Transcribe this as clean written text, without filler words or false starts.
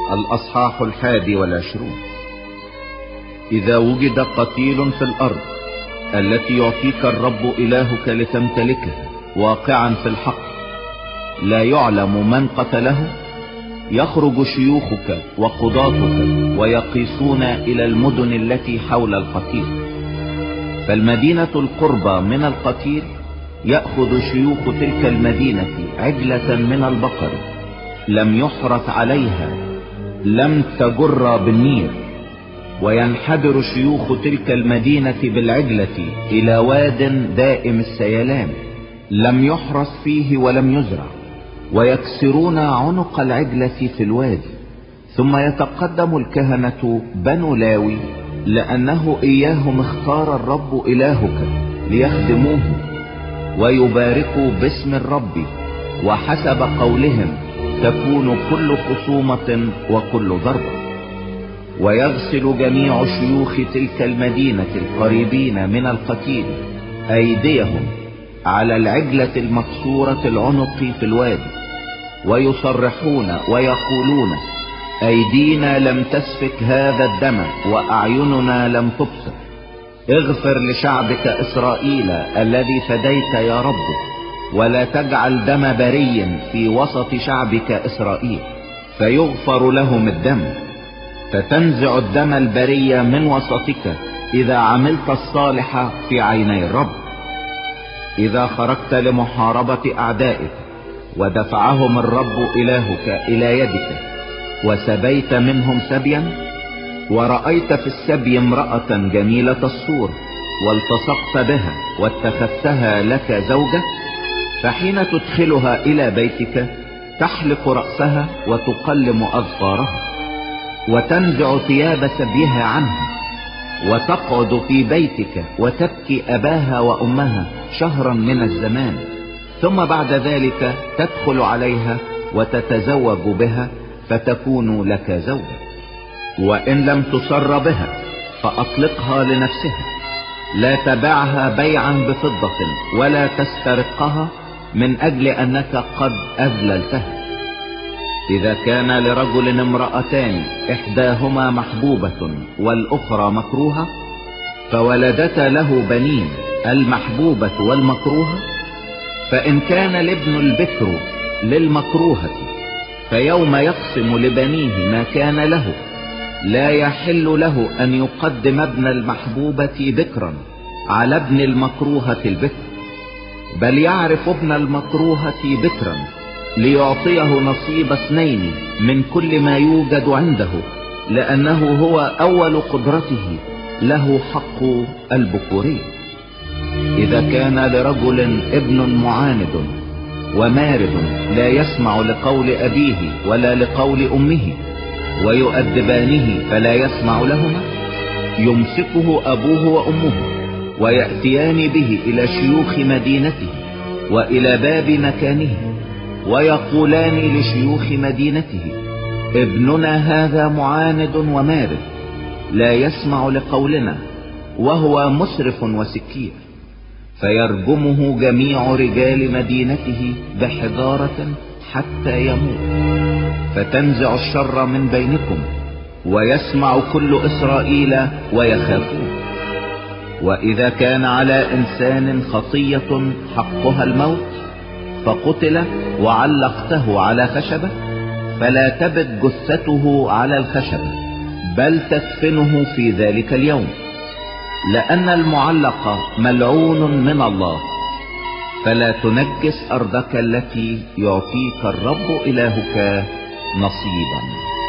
الأصحاح 21. إذا وجد قتيل في الأرض التي يعطيك الرب إلهك لتمتلكها واقعا في الحق لا يعلم من قتله، يخرج شيوخك وقضاتك ويقيسون إلى المدن التي حول القتيل، فالمدينة القربى من القتيل يأخذ شيوخ تلك المدينة عجلة من البقر لم يحرث عليها لم تجر بالنير، وينحدر شيوخ تلك المدينة بالعجلة إلى واد دائم السيلان لم يحرث فيه ولم يزرع، ويكسرون عنق العجلة في الوادي. ثم يتقدم الكهنة بنو لاوي، لأنه إياهم اختار الرب إلهك ليخدموه، ويباركوا باسم الرب، وحسب قولهم تكون كل خصومة وكل ضربة. ويغسل جميع شيوخ تلك المدينة القريبين من القتيل أيديهم على العجلة المكسورة العنق في الوادي، ويصرحون ويقولون: أيدينا لم تسفك هذا الدم وأعيننا لم تبصر. اغفر لشعبك إسرائيل الذي فديت يا رب، ولا تجعل دم بري في وسط شعبك إسرائيل، فيغفر لهم الدم. فتنزع الدم البري من وسطك إذا عملت الصالح في عيني الرب. إذا خرجت لمحاربة أعدائك ودفعهم الرب إلهك إلى يدك، وسبيت منهم سبيا، ورأيت في السبي امرأة جميلة الصور والتصقت بها واتخذتها لك زوجة، فحين تدخلها إلى بيتك تحلق رأسها وتقلم أظفارها، وتنزع ثياب سبيها عنها، وتقعد في بيتك وتبكي أباها وأمها شهرا من الزمان، ثم بعد ذلك تدخل عليها وتتزوج بها فتكون لك زوجة. وإن لم تصر بها فأطلقها لنفسها، لا تبعها بيعا بفضة ولا تسترقها من أجل أنك قد أذللتها. إذا كان لرجل امرأتان إحداهما محبوبة والأخرى مكروهة، فولدتا له بنين المحبوبة والمكروهة، فإن كان الابن البكر للمكروهة فيوم يقسم لبنيه ما كان له، لا يحل له أن يقدم ابن المحبوبة بكرا على ابن المكروهة البكر، بل يعرف ابن المكروهة بكرا ليعطيه نصيب 2 من كل ما يوجد عنده، لأنه هو أول قدرته، له حق البكورية. إذا كان لرجل ابن معاند ومارد لا يسمع لقول أبيه ولا لقول أمه، ويؤدبانه فلا يسمع لهما، يمسكه أبوه وأمه ويأتيان به إلى شيوخ مدينته وإلى باب مكانه، ويقولان لشيوخ مدينته: ابننا هذا معاند ومارد لا يسمع لقولنا، وهو مسرف وسكير. فيرجمه جميع رجال مدينته بحجارة حتى يموت. فتنزع الشر من بينكم، ويسمع كل إسرائيل ويخافون. وإذا كان على إنسان خطية حقها الموت فقتل وعلقته على خشبة، فلا تبت جثته على الخشبة، بل تدفنه في ذلك اليوم، لأن المعلق ملعون من الله. فلا تنجس أرضك التي يعطيك الرب إلهك نصيبا.